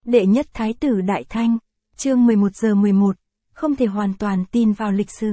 Đệ nhất Thái tử Đại Thanh, chương 11:11, không thể hoàn toàn tin vào lịch sử.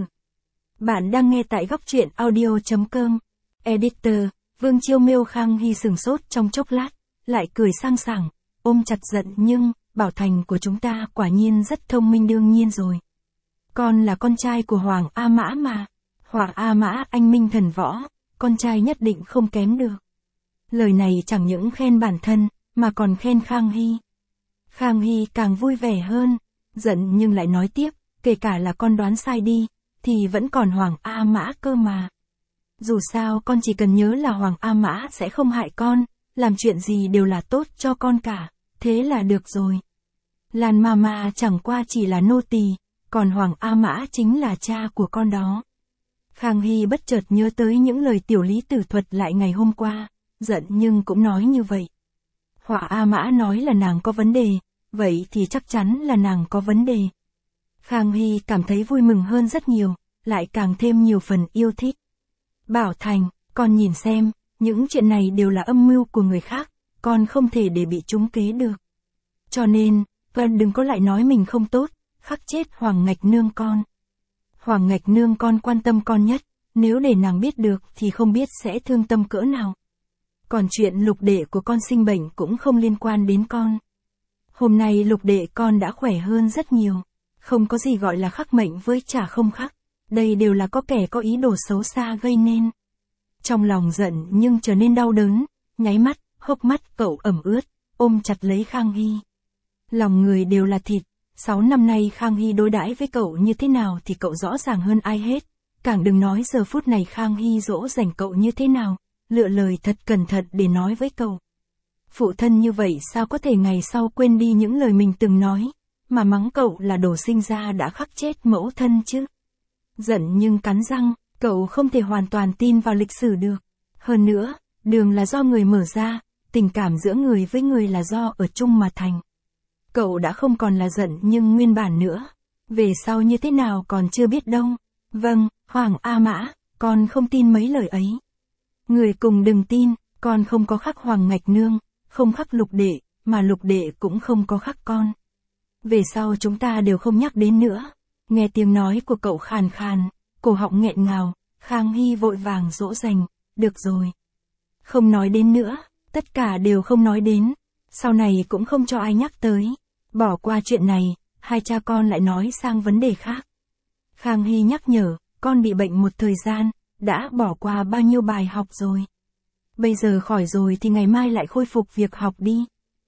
Bạn đang nghe tại góc truyện audio.com. Editor, Vương Chiêu Miêu Khang Hy sửng sốt trong chốc lát, lại cười sang sảng, ôm chặt giận nhưng, Bảo Thành của chúng ta quả nhiên rất thông minh đương nhiên rồi. Con là con trai của Hoàng A Mã mà. Hoàng A Mã anh minh thần võ, con trai nhất định không kém được. Lời này chẳng những khen bản thân, mà còn khen Khang Hy. Khang Hy càng vui vẻ hơn, giận nhưng lại nói tiếp, kể cả là con đoán sai đi, thì vẫn còn Hoàng A Mã cơ mà. Dù sao con chỉ cần nhớ là Hoàng A Mã sẽ không hại con, làm chuyện gì đều là tốt cho con cả, thế là được rồi. Lan Mama chẳng qua chỉ là nô tỳ, còn Hoàng A Mã chính là cha của con đó. Khang Hy bất chợt nhớ tới những lời tiểu lý tử thuật lại ngày hôm qua, giận nhưng cũng nói như vậy. Hoàng A Mã nói là nàng có vấn đề, vậy thì chắc chắn là nàng có vấn đề. Khang Hy cảm thấy vui mừng hơn rất nhiều, lại càng thêm nhiều phần yêu thích. Bảo Thành, con nhìn xem, những chuyện này đều là âm mưu của người khác, con không thể để bị trúng kế được. Cho nên, con đừng có lại nói mình không tốt, khắc chết Hoàng Ngạch Nương con. Hoàng Ngạch Nương con quan tâm con nhất, nếu để nàng biết được thì không biết sẽ thương tâm cỡ nào. Còn chuyện lục đệ của con sinh bệnh cũng không liên quan đến con. Hôm nay lục đệ con đã khỏe hơn rất nhiều, không có gì gọi là khắc mệnh với chả không khắc, đây đều là có kẻ có ý đồ xấu xa gây nên. Trong lòng giận nhưng trở nên đau đớn, nháy mắt, hốc mắt cậu ẩm ướt, ôm chặt lấy Khang Hy. Lòng người đều là thịt, 6 năm nay Khang Hy đối đãi với cậu như thế nào thì cậu rõ ràng hơn ai hết, càng đừng nói giờ phút này Khang Hy dỗ dành cậu như thế nào, lựa lời thật cẩn thận để nói với cậu. Phụ thân như vậy sao có thể ngày sau quên đi những lời mình từng nói, mà mắng cậu là đồ sinh ra đã khắc chết mẫu thân chứ. Giận nhưng cắn răng, cậu không thể hoàn toàn tin vào lịch sử được. Hơn nữa, đường là do người mở ra, tình cảm giữa người với người là do ở chung mà thành. Cậu đã không còn là giận nhưng nguyên bản nữa. Về sau như thế nào còn chưa biết đâu. Vâng, Hoàng A Mã, con không tin mấy lời ấy. Người cùng đừng tin, con không có khắc Hoàng Ngạch Nương, không khắc lục đệ, mà lục đệ cũng không có khắc con. Về sau chúng ta đều không nhắc đến nữa. Nghe tiếng nói của cậu khàn khàn, cổ họng nghẹn ngào, Khang Hy vội vàng dỗ dành, được rồi. Không nói đến nữa, tất cả đều không nói đến, sau này cũng không cho ai nhắc tới. Bỏ qua chuyện này, hai cha con lại nói sang vấn đề khác. Khang Hy nhắc nhở, con bị bệnh một thời gian, đã bỏ qua bao nhiêu bài học rồi. Bây giờ khỏi rồi thì ngày mai lại khôi phục việc học đi.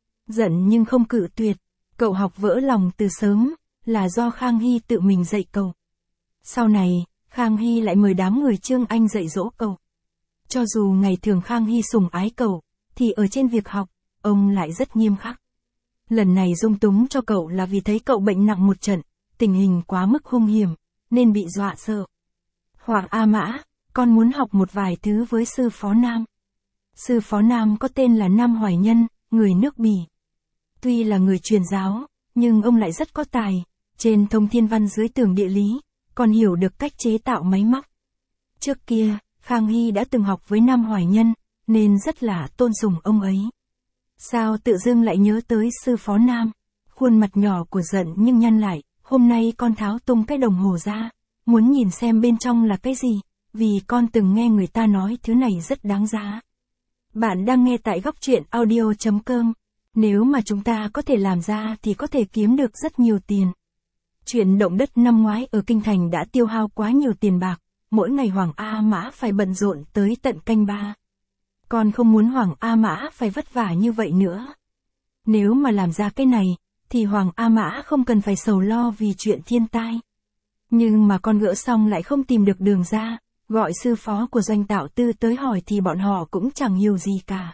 Giận nhưng không cự tuyệt, cậu học vỡ lòng từ sớm, là do Khang Hy tự mình dạy cậu. Sau này, Khang Hy lại mời đám người Trương Anh dạy dỗ cậu. Cho dù ngày thường Khang Hy sủng ái cậu, thì ở trên việc học, ông lại rất nghiêm khắc. Lần này dung túng cho cậu là vì thấy cậu bệnh nặng một trận, tình hình quá mức hung hiểm, nên bị dọa sợ. Hoàng A Mã, con muốn học một vài thứ với sư phó Nam. Sư phó Nam có tên là Nam Hoài Nhân, người nước Bỉ. Tuy là người truyền giáo, nhưng ông lại rất có tài, trên thông thiên văn dưới tường địa lý, còn hiểu được cách chế tạo máy móc. Trước kia, Khang Hy đã từng học với Nam Hoài Nhân, nên rất là tôn sùng ông ấy. Sao tự dưng lại nhớ tới sư phó Nam? Khuôn mặt nhỏ của giận nhưng nhăn lại, hôm nay con tháo tung cái đồng hồ ra, muốn nhìn xem bên trong là cái gì, vì con từng nghe người ta nói thứ này rất đáng giá. Bạn đang nghe tại góc truyện audio.com. Nếu mà chúng ta có thể làm ra thì có thể kiếm được rất nhiều tiền. Chuyện động đất năm ngoái ở Kinh Thành đã tiêu hao quá nhiều tiền bạc, mỗi ngày Hoàng A Mã phải bận rộn tới tận canh 3. Con không muốn Hoàng A Mã phải vất vả như vậy nữa. Nếu mà làm ra cái này, thì Hoàng A Mã không cần phải sầu lo vì chuyện thiên tai. Nhưng mà con gỡ xong lại không tìm được đường ra, gọi sư phó của Doanh Tạo Tư tới hỏi thì bọn họ cũng chẳng hiểu gì cả.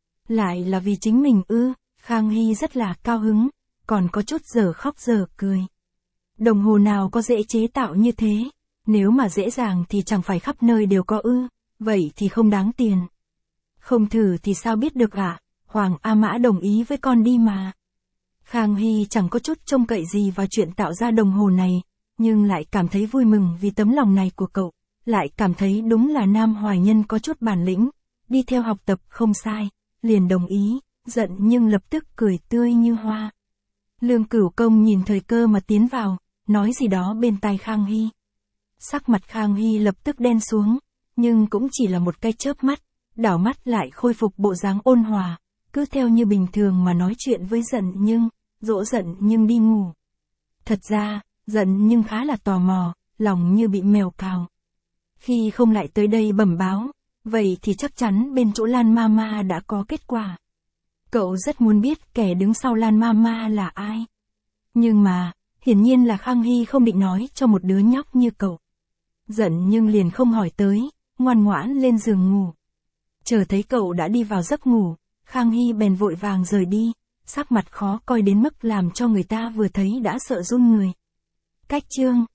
Lại là vì chính mình ư? Khang Hy rất là cao hứng, còn có chút giờ khóc giờ cười. Đồng hồ nào có dễ chế tạo như thế? Nếu mà dễ dàng thì chẳng phải khắp nơi đều có ư, vậy thì không đáng tiền. Không thử thì sao biết được ạ? Hoàng A Mã đồng ý với con đi mà. Khang Hy chẳng có chút trông cậy gì vào chuyện tạo ra đồng hồ này, nhưng lại cảm thấy vui mừng vì tấm lòng này của cậu, lại cảm thấy đúng là Nam Hoài Nhân có chút bản lĩnh, đi theo học tập không sai, liền đồng ý, giận nhưng lập tức cười tươi như hoa. Lương Cửu Công nhìn thời cơ mà tiến vào, nói gì đó bên tai Khang Hy. Sắc mặt Khang Hy lập tức đen xuống, nhưng cũng chỉ là một cái chớp mắt, đảo mắt lại khôi phục bộ dáng ôn hòa, cứ theo như bình thường mà nói chuyện với Giận Nhưng, dỗ Giận Nhưng đi ngủ. Thật ra, Giận Nhưng khá là tò mò, lòng như bị mèo cào. Khi không lại tới đây bẩm báo, vậy thì chắc chắn bên chỗ Lan Mama đã có kết quả. Cậu rất muốn biết kẻ đứng sau Lan Mama là ai. Nhưng mà, hiển nhiên là Khang Hy không định nói cho một đứa nhóc như cậu. Giận Nhưng liền không hỏi tới, ngoan ngoãn lên giường ngủ. Chờ thấy cậu đã đi vào giấc ngủ, Khang Hy bèn vội vàng rời đi, sắc mặt khó coi đến mức làm cho người ta vừa thấy đã sợ run người. Cách chương